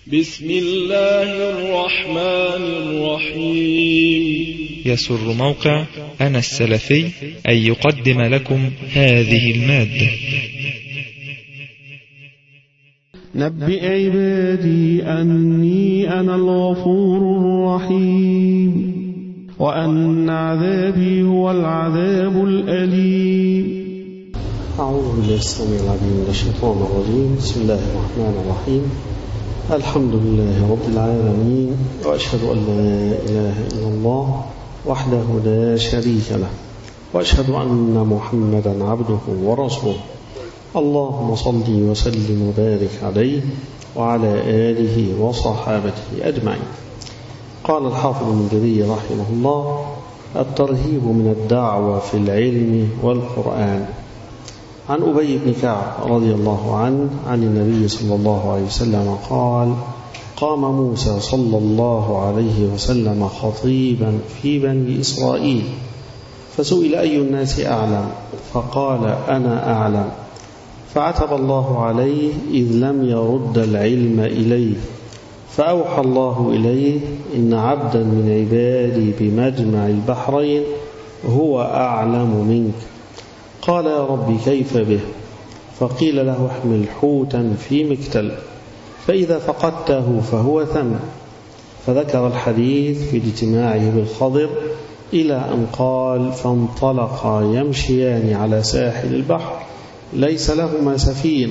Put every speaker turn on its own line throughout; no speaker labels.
بسم الله الرحمن الرحيم.
يسر موقع أنا السلفي أن يقدم لكم هذه المادة.
نبئ عبادي أني أنا الغفور الرحيم وأن عذابي هو العذاب الأليم.
أعوذ بالله السميع العليم من الشيطان الرجيم. بسم الله الرحمن الرحيم. الحمد لله رب العالمين، وأشهد أن لا إله إلا الله وحده لا شريك له، وأشهد أن محمدا عبده ورسوله. اللهم صل وسلم وبارك عليه وعلى آله وصحابته أجمعين. قال الحافظ المنذري رحمه الله: الترهيب من الدعوة في العلم والقرآن. عن أبي بن كعب رضي الله عنه عن النبي صلى الله عليه وسلم قال: قام موسى صلى الله عليه وسلم خطيبا في بني إسرائيل، فسئل أي الناس أعلم؟ فقال: أنا أعلم. فعتب الله عليه إذ لم يرد العلم إليه، فأوحى الله إليه: إن عبدا من عبادي بمجمع البحرين هو أعلم منك. قال: يا رب كيف به؟ فقيل له: احمل حوتا في مكتل، فإذا فقدته فهو ثم. فذكر الحديث في اجتماعه بالخضر إلى أن قال: فانطلقا يمشيان على ساحل البحر ليس لهما سفينة،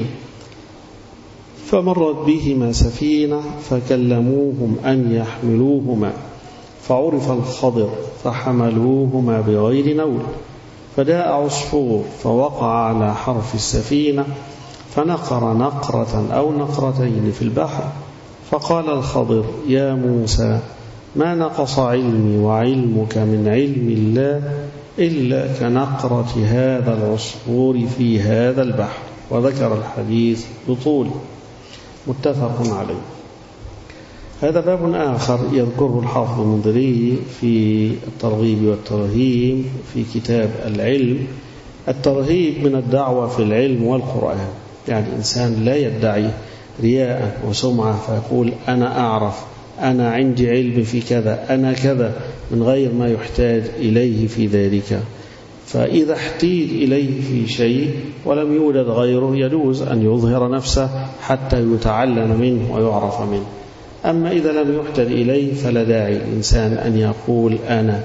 فمرت بهما سفينة فكلموهم أن يحملوهما، فعرف الخضر فحملوهما بغير نول. فجاء عصفور فوقع على حرف السفينة فنقر نقرة أو نقرتين في البحر، فقال الخضر: يا موسى، ما نقص علمي وعلمك من علم الله إلا كنقرة هذا العصفور في هذا البحر. وذكر الحديث بطوله، متفق عليه. هذا باب آخر يذكره الحافظ المنذري في الترغيب والترهيب في كتاب العلم. الترهيب من الدعوة في العلم والقرآن، يعني إنسان لا يدعي رياء وسمعة فيقول: أنا أعرف، أنا عندي علم في كذا، أنا كذا، من غير ما يحتاج إليه في ذلك. فإذا احتيج إليه في شيء ولم يوجد غيره يجوز أن يظهر نفسه حتى يتعلم منه ويعرف منه. أما إذا لم يحتج إليه فلا داعي الإنسان أن يقول أنا.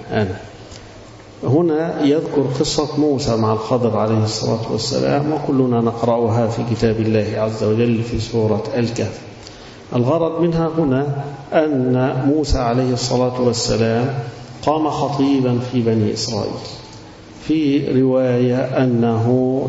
هنا يذكر قصة موسى مع الخضر عليه الصلاة والسلام، وكلنا نقرأها في كتاب الله عز وجل في سورة الكهف. الغرض منها هنا أن موسى عليه الصلاة والسلام قام خطيبا في بني إسرائيل. في رواية أنه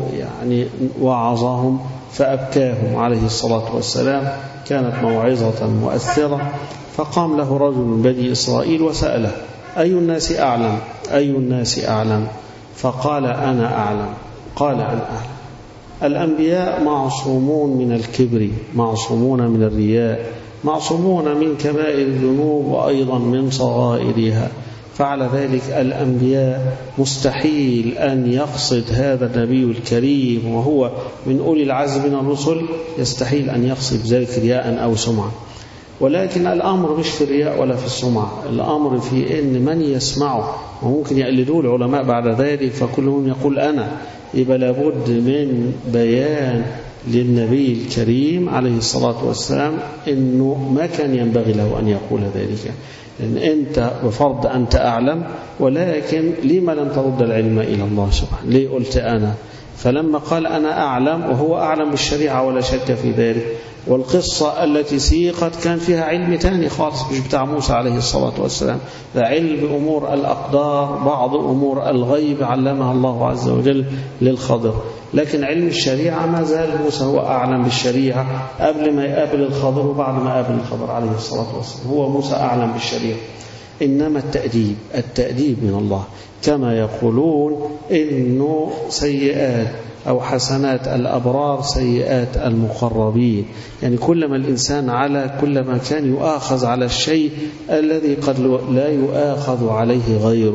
وعظهم فأبكاهم عليه الصلاة والسلام، كانت موعظة مؤثرة. فقام له رجل من بني إسرائيل وسأله: أي الناس أعلم؟ أي الناس أعلم؟ فقال: أنا أعلم. قال: أنا أعلم. الأنبياء معصومون من الكبر، معصومون من الرياء، معصومون من كبائر الذنوب وأيضا من صغائرها. فعلى ذلك الأنبياء مستحيل أن يقصد هذا النبي الكريم وهو من أولي العزم من الرسل، يستحيل أن يقصد ذلك رياء أو سمعة. ولكن الأمر مش في الرياء ولا في السمعة، الأمر في أن من يسمعه وممكن يقلدوه العلماء بعد ذلك فكلهم يقول أنا. يبقى لابد من بيان للنبي الكريم عليه الصلاة والسلام أنه ما كان ينبغي له أن يقول ذلك، لأن أنت بفرض أنت أعلم، ولكن لما لم ترد العلم إلى الله سبحانه؟ ليه قلت أنا؟ فلما قال أنا أعلم وهو أعلم بالشريعة ولا شك في ذلك، والقصة التي سيقت كان فيها علم تاني خالص مش بتاع موسى عليه الصلاة والسلام، ده علم بأمور الأقدار، بعض أمور الغيب علمها الله عز وجل للخضر. لكن علم الشريعة ما زال موسى هو أعلم بالشريعة قبل ما يقابل الخضر وبعد ما قابل الخضر عليه الصلاة والسلام، هو موسى أعلم بالشريعة. إنما التأديب من الله، كما يقولون إنه سيئات أو حسنات الأبرار سيئات المقربين، يعني كلما الإنسان كلما كان يؤاخذ على الشيء الذي قد لا يؤاخذ عليه غيره.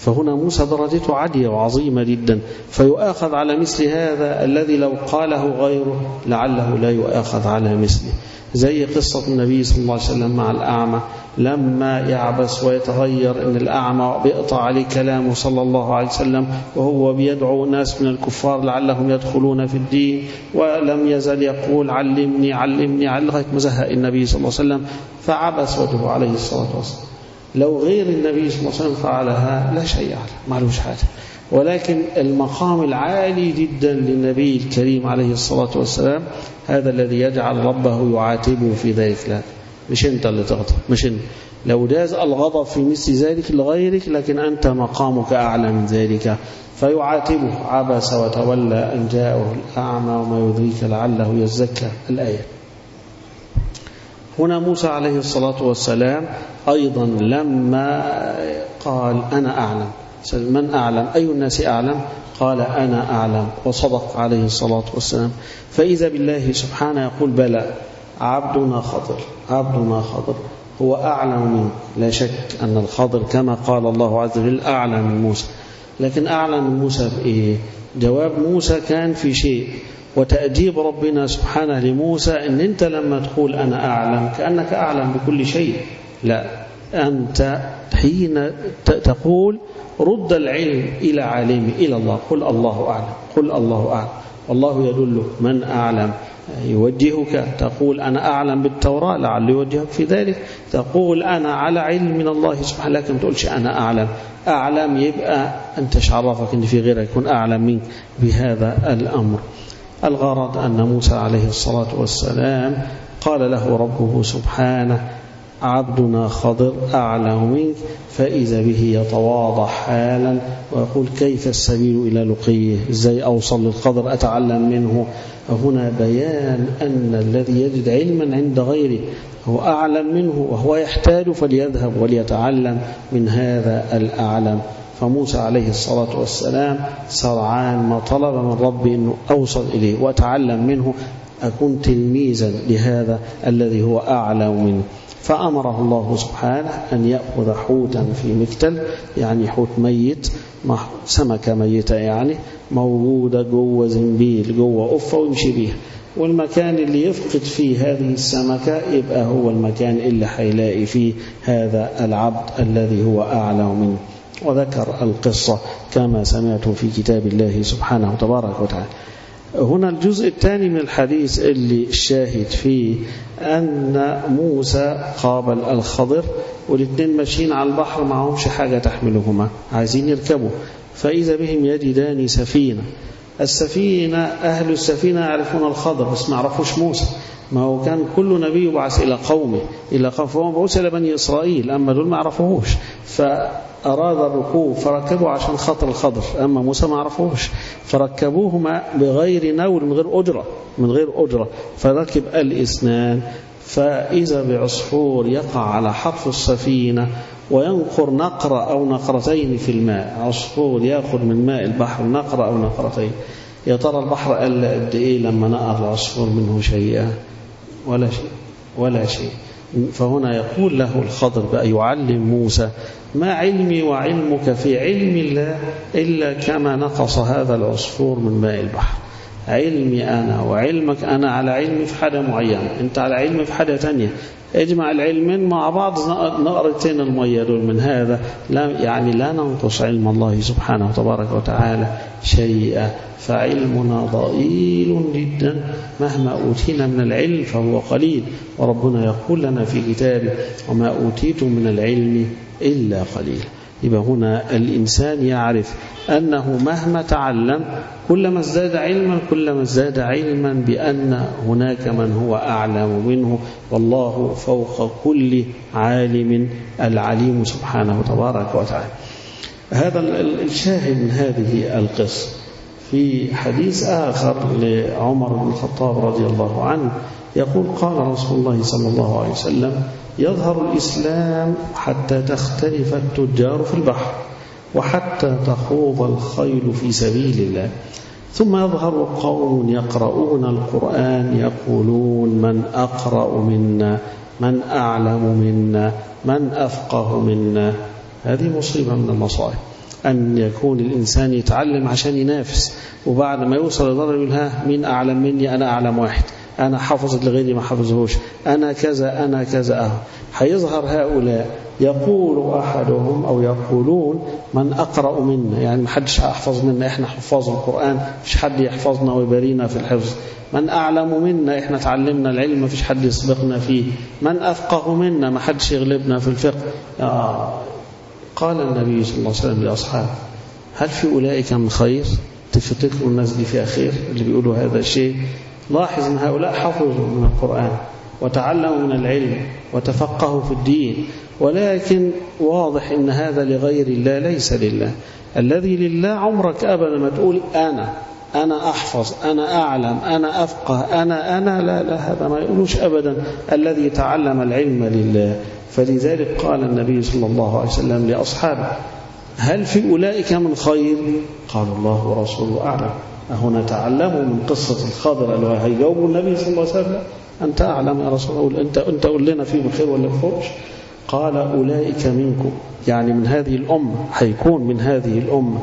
فهنا موسى درجته عالية وعظيمة جدا، فيؤاخذ على مثل هذا الذي لو قاله غيره لعله لا يؤاخذ على مثله. زي قصة النبي صلى الله عليه وسلم مع الأعمى لما يعبس ويتغير إن الأعمى بيقطع عليه كلامه صلى الله عليه وسلم وهو بيدعو ناس من الكفار لعلهم يدخلون في الدين، ولم يزل يقول علمني علمني لغاية ما زهق النبي صلى الله عليه وسلم فعبس وجهه عليه الصلاة والسلام. لو غير النبي صلى الله عليه وسلم فعلها لا شيء عليه، معلوش حاجة. ولكن المقام العالي جدا للنبي الكريم عليه الصلاة والسلام هذا الذي يجعل ربه يعاتبه في ذلك. لا، مش أنت اللي تغضب، مش أنت. لو جاز الغضب في مثل ذلك لغيرك لكن أنت مقامك أعلى من ذلك، فيعاتبه عبس وتولى أن جاءه الأعمى وما يدريك لعله يزكى الآية. هنا موسى عليه الصلاة والسلام أيضا لما قال أنا أعلم، من أعلم؟ أي الناس أعلم؟ قال أنا أعلم، وصدق عليه الصلاة والسلام. فإذا بالله سبحانه يقول بلى عبدنا خضر هو أعلم منه. لا شك أن الخضر كما قال الله عز وجل أعلم من موسى، لكن أعلم من موسى بإيه؟ جواب موسى كان في شيء، وتأديب ربنا سبحانه لموسى أن أنت لما تقول أنا أعلم كأنك أعلم بكل شيء. لا، أنت حين تقول رد العلم إلى عالمه إلى الله، قل الله أعلم، قل الله أعلم، والله يدلك من أعلم يوجهك. تقول أنا أعلم بالتوراة لعله يوجهك في ذلك، تقول أنا على علم من الله سبحانه، لكن ما تقولش أنا أعلم يبقى أنت شعرفك أن في غيرك يكون أعلم منك بهذا الأمر. الغرض أن موسى عليه الصلاة والسلام قال له ربه سبحانه عبدنا خضر أعلم منك، فإذا به يتواضع حالا ويقول كيف السبيل إلى لقيه، إزاي أوصل للخضر أتعلم منه. هنا بيان أن الذي يجد علما عند غيره هو أعلم منه وهو يحتاج فليذهب وليتعلم من هذا الأعلم. فموسى عليه الصلاة والسلام سرعان ما طلب من ربي أنه أوصل إليه وأتعلم منه، أكون تلميذا لهذا الذي هو أعلم منه. فأمره الله سبحانه أن يأخذ حوتا في مكتل، يعني حوت ميت، سمكة ميتة يعني موجودة جوه زنبيل جوه أفة ويمشي بيها، والمكان اللي يفقد فيه هذه السمكة يبقى هو المكان اللي حيلاقي فيه هذا العبد الذي هو أعلم منه. وذكر القصة كما سمعتم في كتاب الله سبحانه وتبارك وتعالى. هنا الجزء الثاني من الحديث اللي الشاهد فيه أن موسى قابل الخضر والاثنين ماشيين على البحر معهمش حاجة تحملهما، عايزين يركبوا، فإذا بهم يجدان سفينة. السفينة أهل السفينة يعرفون الخضر بس ما عرفوش موسى، ما هو كان كل نبي يبعث إلى قومه فهو بعث إلى بني إسرائيل، أما دول ما عرفوهوش فأراد الركوب فركبوا عشان خاطر الخضر، أما موسى ما عرفوش فركبوهما بغير نول من غير أجرة فركب الاثنان. فإذا بعصفور يقع على حرف السفينة وينقر نقرة أو نقرتين في الماء، عصفور يأخذ من ماء البحر نقرة أو نقرتين. يا ترى البحر قال قد إيه لما نقر العصفور منه شيئا؟ ولا شيء. فهنا يقول له الخضر بقى يعلم موسى ما علمي وعلمك في علم الله إلا كما نقص هذا العصفور من ماء البحر. علمي أنا وعلمك، أنا على علمي في حاجة معينة، أنت على علمي في حاجة تانية، اجمع العلمين مع بعض نقرتين المية دول من هذا، لا ننقص علم الله سبحانه وتبارك وتعالى شيئا، فعلمنا ضئيل جدا مهما أوتينا من العلم فهو قليل. وربنا يقول لنا في كتابه وما أوتيتم من العلم إلا قليل. يبقى هنا الإنسان يعرف أنه مهما تعلم كلما ازداد علما بأن هناك من هو أعلم منه، والله فوق كل عالم العليم سبحانه وتبارك وتعالى. هذا الشاهد من هذه القصة. في حديث آخر لعمر بن الخطاب رضي الله عنه يقول قال رسول الله صلى الله عليه وسلم يظهر الإسلام حتى تختلف التجار في البحر وحتى تخوض الخيل في سبيل الله، ثم يظهر قوم يقرؤون القرآن يقولون من أقرأ منا، من أعلم منا، من أفقه منا. هذه مصيبة من المصائب. أن يكون الإنسان يتعلم عشان ينافس، وبعد ما يوصل لدرجة يقول ها مين أعلم مني، أنا أعلم واحد، أنا حافظت لغيري ما حافظهوش، أنا كذا أنا كذا. هيظهر هؤلاء يقول أحدهم أو يقولون من أقرأ منا، يعني محدش أحفظ منا، إحنا حفاظ القرآن، مفيش حد يحفظنا ويبارينا في الحفظ. من أعلم منا، إحنا تعلمنا العلم مفيش حد يسبقنا فيه. من أفقه منا، ما حدش يغلبنا في الفقه. قال النبي صلى الله عليه وسلم لأصحابه هل في أولئك من خير؟ تفتكروا الناس دي فيها خير اللي بيقولوا هذا الشيء؟ لاحظ أن هؤلاء حفظوا من القرآن وتعلموا من العلم وتفقهوا في الدين، ولكن واضح أن هذا لغير الله ليس لله. الذي لله عمرك أبدا ما تقول أنا أحفظ، أنا أعلم، أنا أفقه، أنا لا، هذا ما يقولوش أبدا. الذي تعلم العلم لله. فلذلك قال النبي صلى الله عليه وسلم لأصحابه هل في أولئك من خير؟ قال الله ورسوله أعلم. هنا تعلموا من قصة الخضر اللي هيجاوبوا النبي صلى الله عليه وسلم أنت أعلم يا رسول الله، أنت قول لنا فيه بخير ولا بخير. قال أولئك منكم، يعني من هذه الأمة، هيكون من هذه الأمة،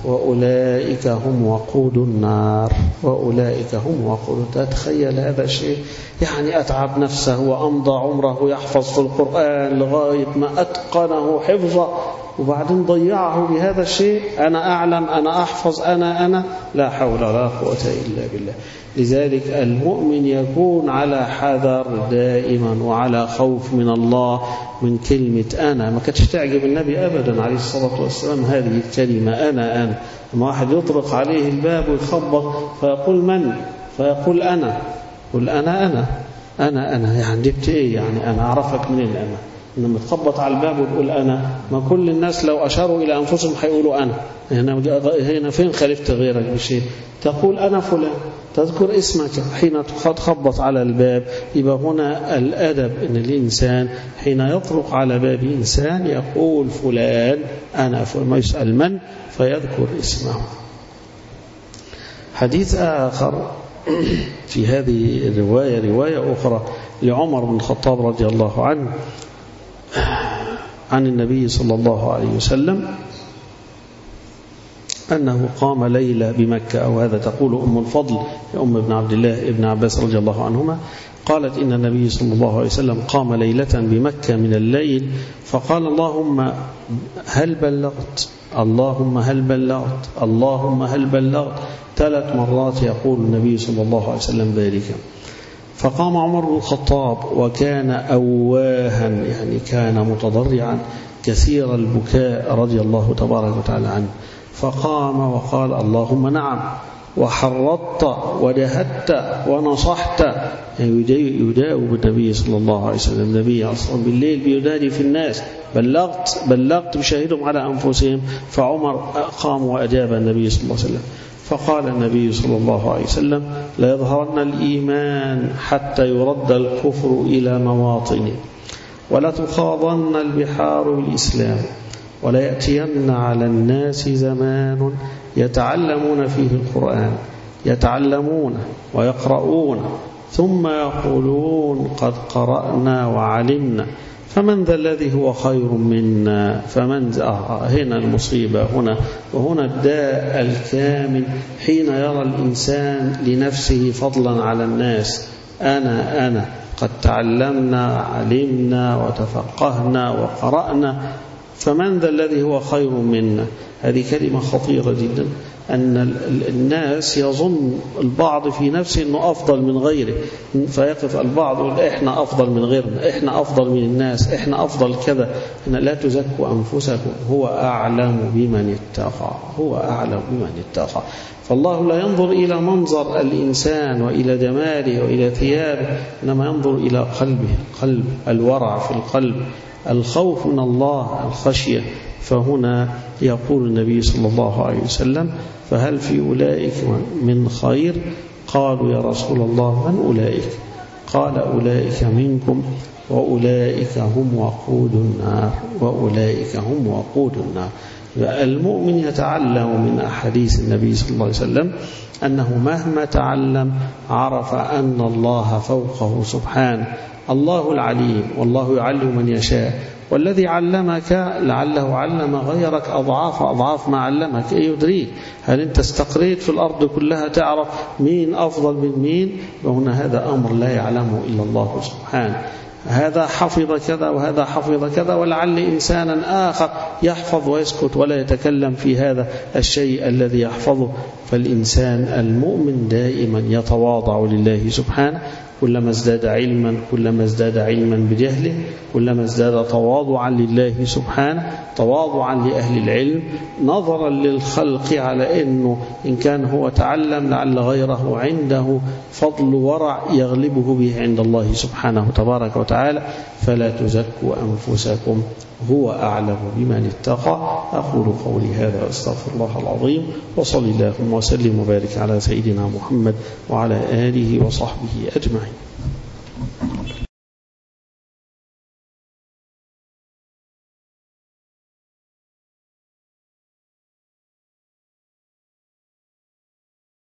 وأولئك هم وقود النار، وأولئك هم وقود. تتخيل هذا الشيء؟ يعني أتعب نفسه وأمضى عمره يحفظ في القرآن لغاية ما أتقنه حفظه، وبعدين ضيعه بهذا الشيء. أنا أعلم، أنا أحفظ، أنا لا حول ولا قوة إلا بالله. لذلك المؤمن يكون على حذر دائما وعلى خوف من الله من كلمة أنا. ما كانتش تعجب النبي أبدا عليه الصلاة والسلام هذه الكلمة أنا. لما واحد يطرق عليه الباب ويخبط فيقول من؟ فيقول أنا. قل أنا يعني جبت إيه؟ يعني أنا أعرفك منين أنا؟ لما تخبط على الباب وتقول أنا، ما كل الناس لو أشاروا إلى أنفسهم هيقولوا أنا. هنا فين خالفت غيرك بشيء؟ تقول أنا فلان، تذكر اسمك حين تخبط على الباب. يبقى هنا الأدب أن الإنسان حين يطرق على باب إنسان يقول فلان أنا فلان، ما يسأل من فيذكر اسمه. حديث آخر في هذه الرواية، رواية أخرى لعمر بن الخطاب رضي الله عنه عن النبي صلى الله عليه وسلم أنه قام ليلة بمكة، أو هذا تقول أم الفضل أم ابن عبد الله ابن عباس رضي الله عنهما، قالت إن النبي صلى الله عليه وسلم قام ليلة بمكة من الليل فقال اللهم هل بلغت، اللهم هل بلغت، اللهم هل بلغت، 3 مرات يقول النبي صلى الله عليه وسلم ذلك. فقام عمر بن الخطاب وكان أواها، يعني كان متضرعا كثير البكاء رضي الله تبارك وتعالى عنه. فقام وقال اللهم نعم، وحرضت ودهدت ونصحت، يعني يداوب النبي صلى الله عليه وسلم. النبي أصلا بالليل بينادي في الناس بلغت بشهدهم على أنفسهم. فعمر قام وأجاب النبي صلى الله عليه وسلم. فقال النبي صلى الله عليه وسلم لا يظهرن الإيمان حتى يرد الكفر إلى مواطنه، ولا تخاضن البحار بالإسلام، ولا يأتين على الناس زمان يتعلمون فيه القرآن، يتعلمون ويقرؤون ثم يقولون قد قرأنا وعلمنا، فمن ذا الذي هو خير منا، فمن هنا المصيبة هنا، وهنا الداء الكامل حين يرى الإنسان لنفسه فضلا على الناس. أنا قد تعلمنا علمنا وتفقهنا وقرأنا، فمن ذا الذي هو خير منا. هذه كلمة خطيرة جدا، أن الناس يظن البعض في نفسه أنه أفضل من غيره، فيقف البعض يقول إحنا أفضل من غيرنا، إحنا أفضل من الناس، إحنا أفضل كذا. إن لا تزكوا أنفسكم، هو أعلم بمن اتقى، هو أعلم بمن اتقى. فالله لا ينظر إلى منظر الإنسان وإلى جماله وإلى ثيابه، إنما ينظر إلى قلبه، قلب الورع في القلب، الخوف من الله، الخشية. فهنا يقول النبي صلى الله عليه وسلم فهل في أولئك من خير؟ قالوا يا رسول الله من أولئك؟ قال أولئك منكم، وأولئك هم وقود النار، وأولئك هم وقود النار. المؤمن يتعلم من أحاديث النبي صلى الله عليه وسلم أنه مهما تعلم عرف أن الله فوقه سبحانه، الله العليم، والله يعلم من يشاء. والذي علمك لعله علم غيرك أضعاف ما علمك. يدريك، هل أنت استقريت في الأرض كلها تعرف مين أفضل من مين؟ وهنا هذا أمر لا يعلمه إلا الله سبحانه. هذا حفظ كذا وهذا حفظ كذا، ولعل إنسانا آخر يحفظ ويسكت ولا يتكلم في هذا الشيء الذي يحفظه. فالإنسان المؤمن دائما يتواضع لله سبحانه، كلما ازداد علما بجهله، كلما ازداد تواضعا لله سبحانه، تواضعا لأهل العلم، نظرا للخلق على أنه إن كان هو تعلم لعل غيره عنده فضل ورع يغلبه به عند الله سبحانه تبارك وتعالى. فلا تزكوا أنفسكم، هو أعلم بمن اتقى. أقول قولي هذا أستغفر الله العظيم، وصل اللهم وسلم وبارك على سيدنا محمد وعلى آله وصحبه أجمعين.